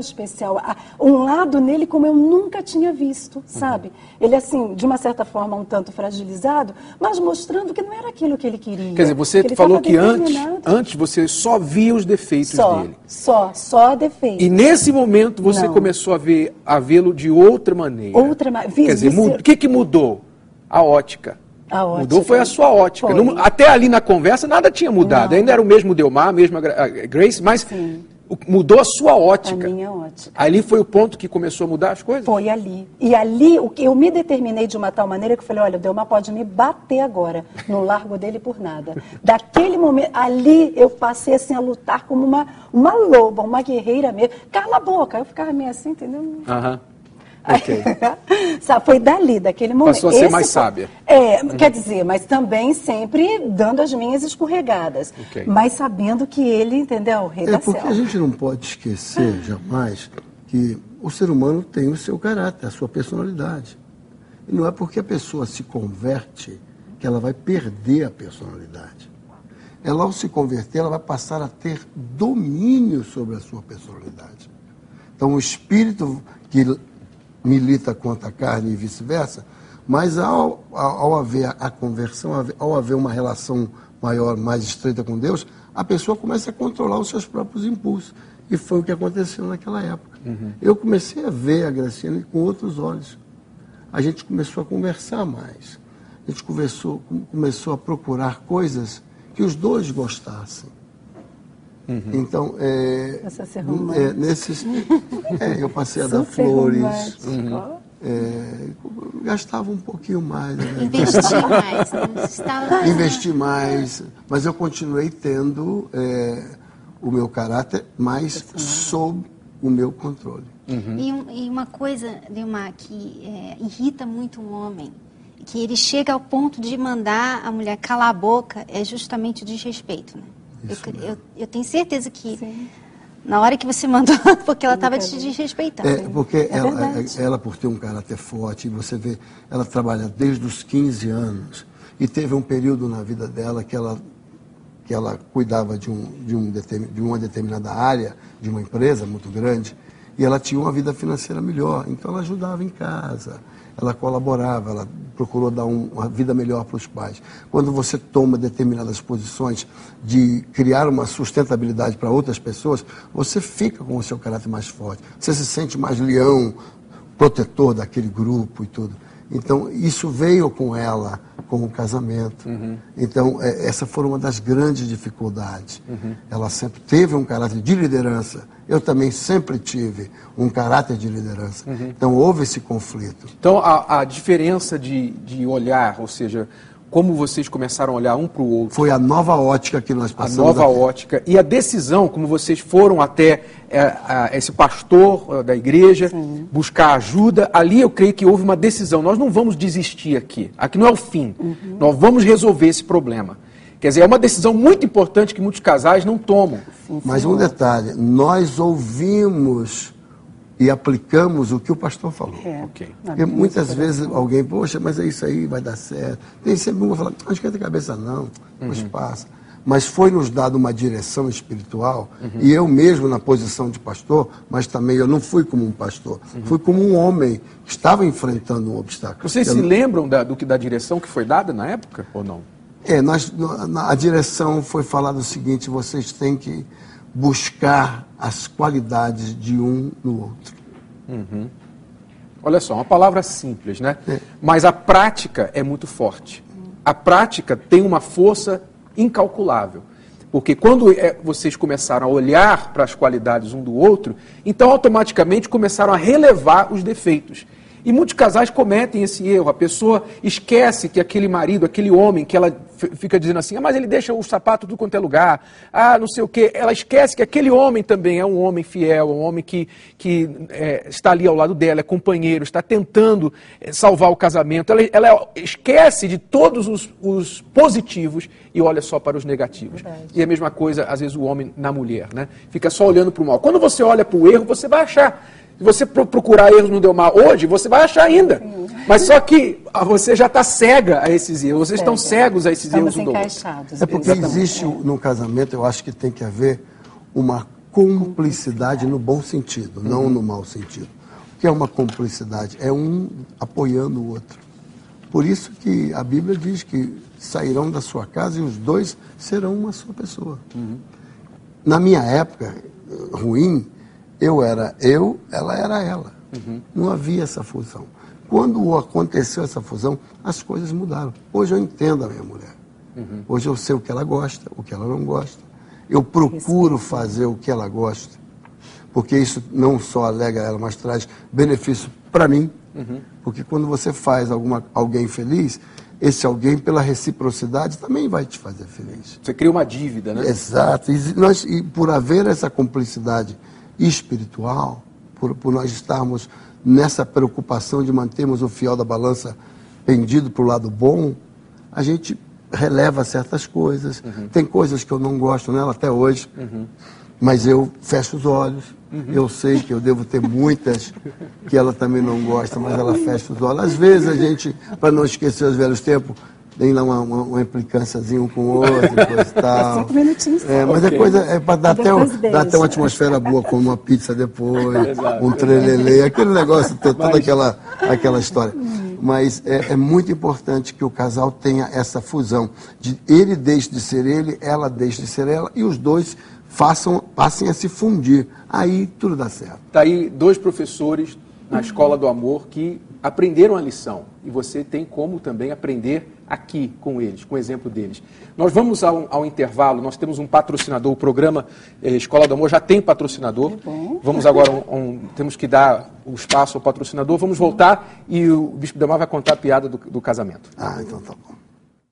Um lado nele como eu nunca tinha visto, sabe? Ele, assim, de uma certa forma, um tanto fragilizado, mas mostrando que não era aquilo que ele queria. Quer dizer, você falou que antes você só via os defeitos dele. Só defeitos. E nesse momento você começou a vê-lo de outra maneira. Quer dizer, o que mudou? A ótica. Mudou foi a sua ótica. Até ali na conversa nada tinha mudado. Ainda era o mesmo Delmar, a mesma Grace, mas mudou a sua ótica. A minha ótica. Ali foi o ponto que começou a mudar as coisas? Foi ali. E ali eu me determinei de uma tal maneira que eu falei, olha, o Delmar pode me bater agora. Não largo dele por nada. Daquele momento, ali eu passei assim a lutar como uma loba, uma guerreira mesmo. Cala a boca. Eu ficava meio assim, entendeu? Ok. Sabe, foi dali, daquele momento. Passou a ser mais sábia. Quer dizer, mas também sempre dando as minhas escorregadas. Mas sabendo que ele, entendeu? O rei da porque selva. a gente não pode esquecer jamais que o ser humano tem o seu caráter, a sua personalidade. E não é porque a pessoa se converte que ela vai perder a personalidade. Ela, ao se converter, ela vai passar a ter domínio sobre a sua personalidade. Então, o espírito que milita contra a carne e vice-versa, mas ao haver a conversão, ao haver uma relação maior, mais estreita com Deus, a pessoa começa a controlar os seus próprios impulsos. E foi o que aconteceu naquela época. Eu comecei a ver a Graciane com outros olhos. A gente começou a conversar mais. A gente começou a procurar coisas que os dois gostassem. Então, eu passei a dar flores, gastava um pouquinho mais. Né? Investir mais, mas eu continuei tendo o meu caráter mais sob o meu controle. E uma coisa, Delmar, que irrita muito um homem, que ele chega ao ponto de mandar a mulher calar a boca, é justamente o desrespeito, né? Eu tenho certeza que na hora que você mandou, porque ela estava te desrespeitando. Porque ela, por ter um caráter forte, e você vê, ela trabalha desde os 15 anos, e teve um período na vida dela que ela cuidava de uma determinada área, de uma empresa muito grande, e ela tinha uma vida financeira melhor, então ela ajudava em casa. Ela colaborava, ela procurou dar uma vida melhor para os pais. Quando você toma determinadas posições de criar uma sustentabilidade para outras pessoas, você fica com o seu caráter mais forte. Você se sente mais leão, protetor daquele grupo e tudo. Então, isso veio com ela, com o casamento. Então, essa foi uma das grandes dificuldades. Ela sempre teve um caráter de liderança. Eu também sempre tive um caráter de liderança. Então, houve esse conflito. Então, a diferença de olhar, ou seja, como vocês começaram a olhar um para o outro. Foi a nova ótica que nós passamos. A nova ótica. E a decisão, como vocês foram até esse pastor da igreja, buscar ajuda, ali eu creio que houve uma decisão. Nós não vamos desistir aqui. Aqui não é o fim. Nós vamos resolver esse problema. Quer dizer, é uma decisão muito importante que muitos casais não tomam. Mas um detalhe, nós ouvimos e aplicamos o que o pastor falou. Porque muitas vezes alguém, poxa, mas é isso aí, vai dar certo. Tem sempre um que fala, não esquenta a cabeça não, depois passa. Mas foi nos dado uma direção espiritual, e eu mesmo na posição de pastor, mas também eu não fui como um pastor, fui como um homem que estava enfrentando um obstáculo. Vocês se lembram da direção que foi dada na época, ou não? A direção foi falar o seguinte, vocês têm que buscar as qualidades de um no outro. Olha só, uma palavra simples, né? Mas a prática é muito forte. A prática tem uma força incalculável. Porque quando vocês começaram a olhar para as qualidades um do outro, então automaticamente começaram a relevar os defeitos. E muitos casais cometem esse erro. A pessoa esquece que aquele marido, aquele homem, que ela fica dizendo assim, mas ele deixa o sapato tudo quanto é lugar, não sei o quê. Ela esquece que aquele homem também é um homem fiel, um homem que está ali ao lado dela, é companheiro, está tentando salvar o casamento. Ela esquece de todos os positivos e olha só para os negativos. Verdade. E a mesma coisa, às vezes, o homem na mulher, né? Fica só olhando para o mal. Quando você olha para o erro, você vai achar. Se você procurar erros no Delmar hoje, você vai achar ainda. Mas só que você já está cega a esses erros. Vocês estão cegos a esses erros no Delmar. É porque existe no casamento, eu acho que tem que haver uma cumplicidade no bom sentido, não no mau sentido. O que é uma cumplicidade? É um apoiando o outro. Por isso que a Bíblia diz que sairão da sua casa e os dois serão uma só pessoa. Na minha época ruim, eu era eu, ela era ela. Não havia essa fusão. Quando aconteceu essa fusão, as coisas mudaram. Hoje eu entendo a minha mulher. Hoje eu sei o que ela gosta, o que ela não gosta. Eu procuro fazer o que ela gosta. Porque isso não só alegra ela, mas traz benefício para mim. Porque quando você faz alguém feliz, esse alguém, pela reciprocidade, também vai te fazer feliz. Você cria uma dívida, né? Exato. E por haver essa cumplicidade espiritual, por nós estarmos nessa preocupação de mantermos o fiel da balança pendido para o lado bom, a gente releva certas coisas. Tem coisas que eu não gosto nela até hoje, mas eu fecho os olhos. Eu sei que eu devo ter muitas que ela também não gosta, mas ela fecha os olhos. Às vezes a gente, para não esquecer os velhos tempos, tem lá uma implicânciazinha um com o outro, coisa e tal. 5 minutinhos. Mas a coisa é para dar até uma atmosfera boa, como uma pizza depois, um trelelê, aquele negócio, toda aquela história. Mas é muito importante que o casal tenha essa fusão, de ele deixe de ser ele, ela deixe de ser ela, e os dois passem a se fundir. Aí tudo dá certo. Está aí 2 professores na Escola do Amor que aprenderam a lição. E você tem como também aprender aqui com eles, com o exemplo deles. Nós vamos ao intervalo, nós temos um patrocinador, o programa Escola do Amor já tem patrocinador. Vamos agora, temos que dar o espaço ao patrocinador, vamos voltar e o Bispo Delmar vai contar a piada do casamento. Então tá bom.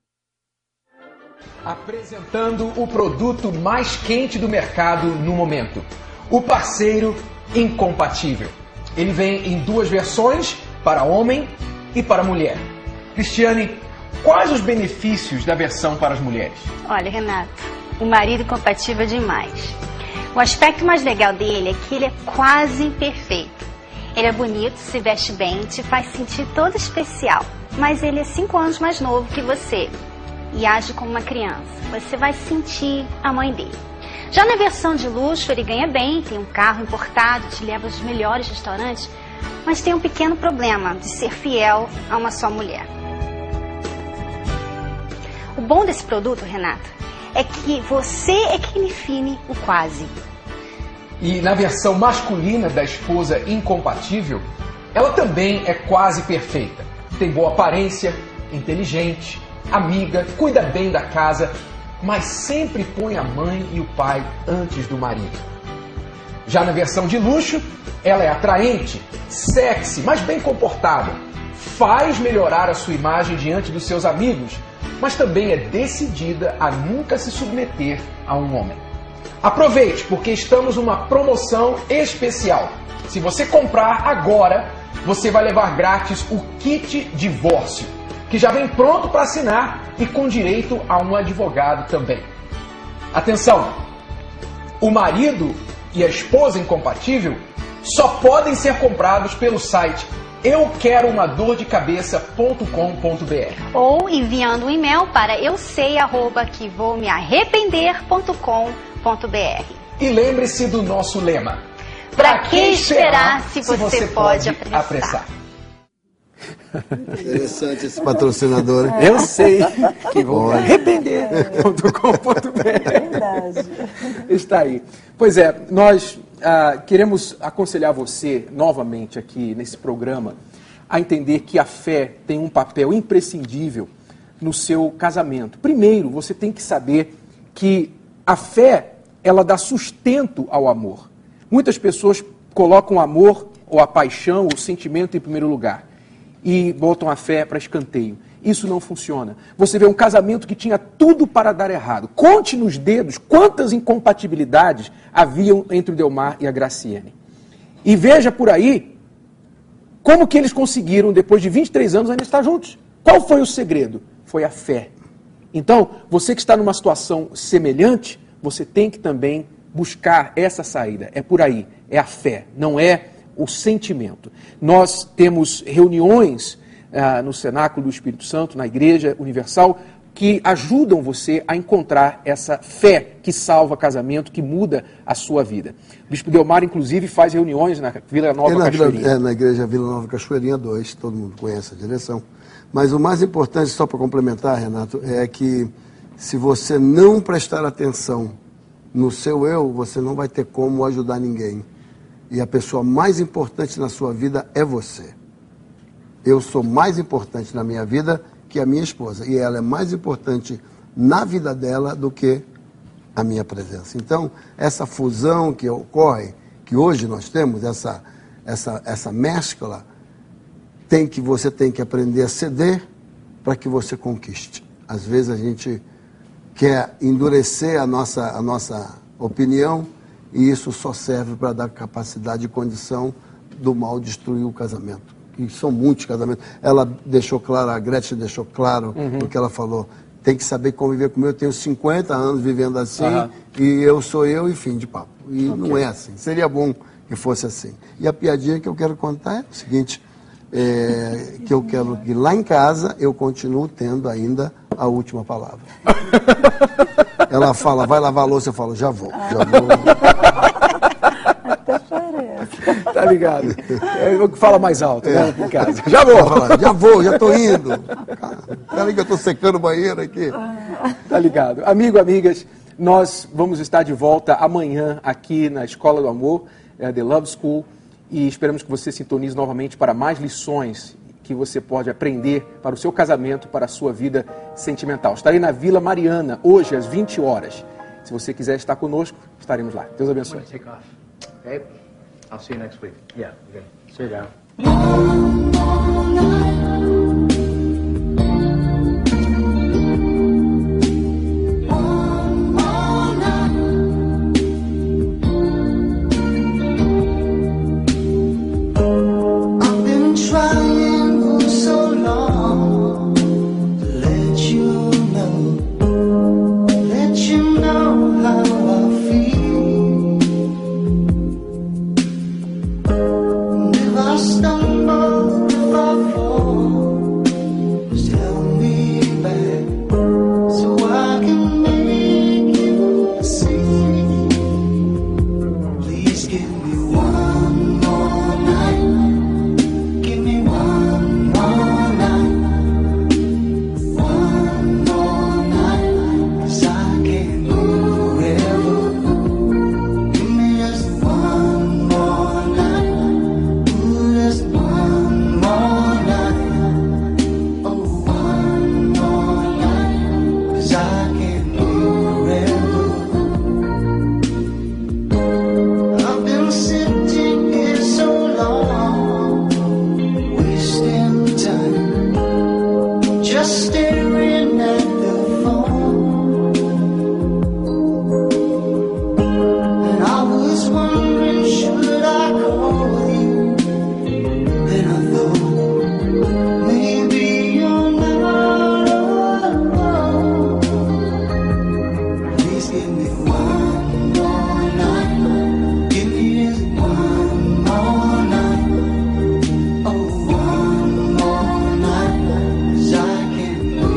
Apresentando o produto mais quente do mercado no momento, o parceiro incompatível. Ele vem em 2 versões, para homem e para mulher. Cristiane, quais os benefícios da versão para as mulheres? Olha, Renato, o marido compatível é demais. O aspecto mais legal dele é que ele é quase perfeito. Ele é bonito, se veste bem, te faz sentir todo especial. Mas ele é 5 anos mais novo que você e age como uma criança. Você vai sentir a mãe dele. Já na versão de luxo, ele ganha bem, tem um carro importado, te leva aos melhores restaurantes, mas tem um pequeno problema de ser fiel a uma só mulher. O bom desse produto, Renato, é que você é quem define o quase. E na versão masculina da esposa incompatível, ela também é quase perfeita. Tem boa aparência, inteligente, amiga, cuida bem da casa, mas sempre põe a mãe e o pai antes do marido. Já na versão de luxo, ela é atraente, sexy, mas bem comportada. Faz melhorar a sua imagem diante dos seus amigos, mas também é decidida a nunca se submeter a um homem. Aproveite, porque estamos numa promoção especial. Se você comprar agora, você vai levar grátis o kit divórcio, que já vem pronto para assinar e com direito a um advogado também. Atenção! O marido e a esposa incompatível só podem ser comprados pelo site euqueroumadordecabeça.com.br ou enviando um e-mail para eusei@quevoumearrepender.com.br. E lembre-se do nosso lema: Pra que esperar se você pode apressar? Interessante esse patrocinador, hein? Eu sei que vou arrepender.com.br. Verdade. Está aí. Pois é, nós queremos aconselhar você novamente aqui nesse programa a entender que a fé tem um papel imprescindível no seu casamento. Primeiro, você tem que saber que a fé, ela dá sustento ao amor. Muitas pessoas colocam o amor ou a paixão, o sentimento em primeiro lugar. e botam a fé para escanteio. Isso não funciona. Você vê um casamento que tinha tudo para dar errado. Conte nos dedos quantas incompatibilidades haviam entre o Delmar e a Graciane. E veja por aí como que eles conseguiram, depois de 23 anos, ainda estar juntos. Qual foi o segredo? Foi a fé. Então, você que está numa situação semelhante, você tem que também buscar essa saída. É por aí, é a fé, não é o sentimento. Nós temos reuniões no Cenáculo do Espírito Santo, na Igreja Universal, que ajudam você a encontrar essa fé que salva casamento, que muda a sua vida. O Bispo Delmar, inclusive, faz reuniões na Vila Nova Cachoeirinha. Na Igreja Vila Nova Cachoeirinha 2, todo mundo conhece a direção. Mas o mais importante, só para complementar, Renato, é que se você não prestar atenção no seu eu, você não vai ter como ajudar ninguém. E a pessoa mais importante na sua vida é você. Eu sou mais importante na minha vida que a minha esposa. E ela é mais importante na vida dela do que a minha presença. Então, essa fusão que ocorre, que hoje nós temos, essa mescla, você tem que aprender a ceder para que você conquiste. Às vezes a gente quer endurecer a nossa opinião e isso só serve para dar capacidade e condição do mal destruir o casamento. E são muitos casamentos. Ela deixou claro, a Gretchen deixou claro no que ela falou. Tem que saber conviver comigo. Eu tenho 50 anos vivendo assim e eu sou eu e fim de papo. E não é assim. Seria bom que fosse assim. E a piadinha que eu quero contar é o seguinte, que eu quero que lá em casa eu continuo tendo ainda a última palavra. Ela fala, vai lavar a louça, eu falo, já vou. Até parece. Tá ligado? Fala mais alto, né, em casa. Já vou, já tô indo. Peraí que eu tô secando o banheiro aqui. Tá ligado? Amigo, amigas, nós vamos estar de volta amanhã aqui na Escola do Amor, The Love School, e esperamos que você sintonize novamente para mais lições que você pode aprender para o seu casamento, para a sua vida sentimental. Estarei na Vila Mariana, hoje, às 20 horas. Se você quiser estar conosco, estaremos lá. Deus abençoe. Okay? I'll see you next week. Yeah, okay. See you down. I've been trying for so long to let you know how I feel. If I stumble, if I fall, just help me back so I can make you see. Please give me one more night. Give me one more night. One more night, 'cause I can't move ever. Give me just one more night. Just one more night. Oh, one more night, 'cause I can't move ever. I've been sitting here so long, wasting time, just staring at the phone. And I was wondering, should I call you? Then I thought, maybe you're not alone. Please give me one more night. Give me just one more night. Oh, one more night, 'cause I can't move.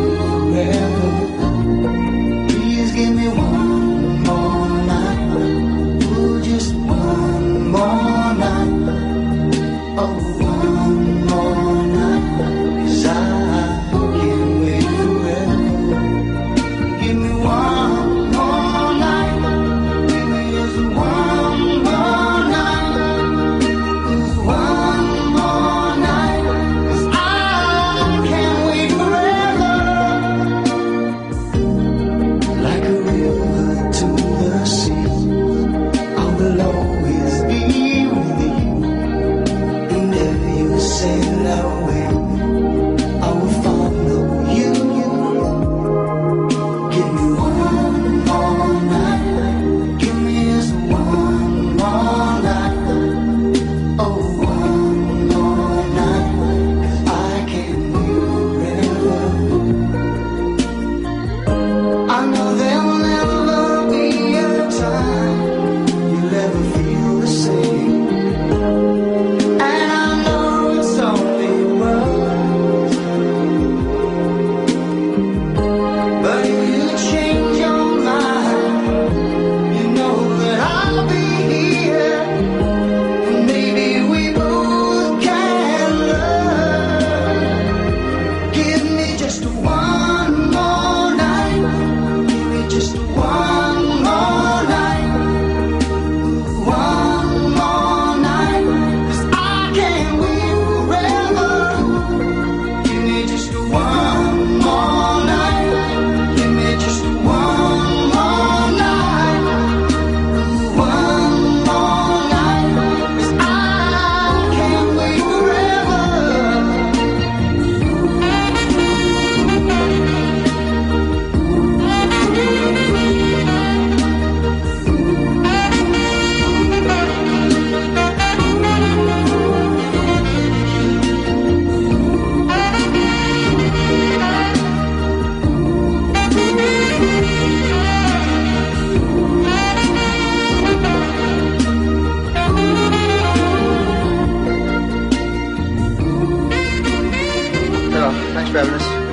Travis.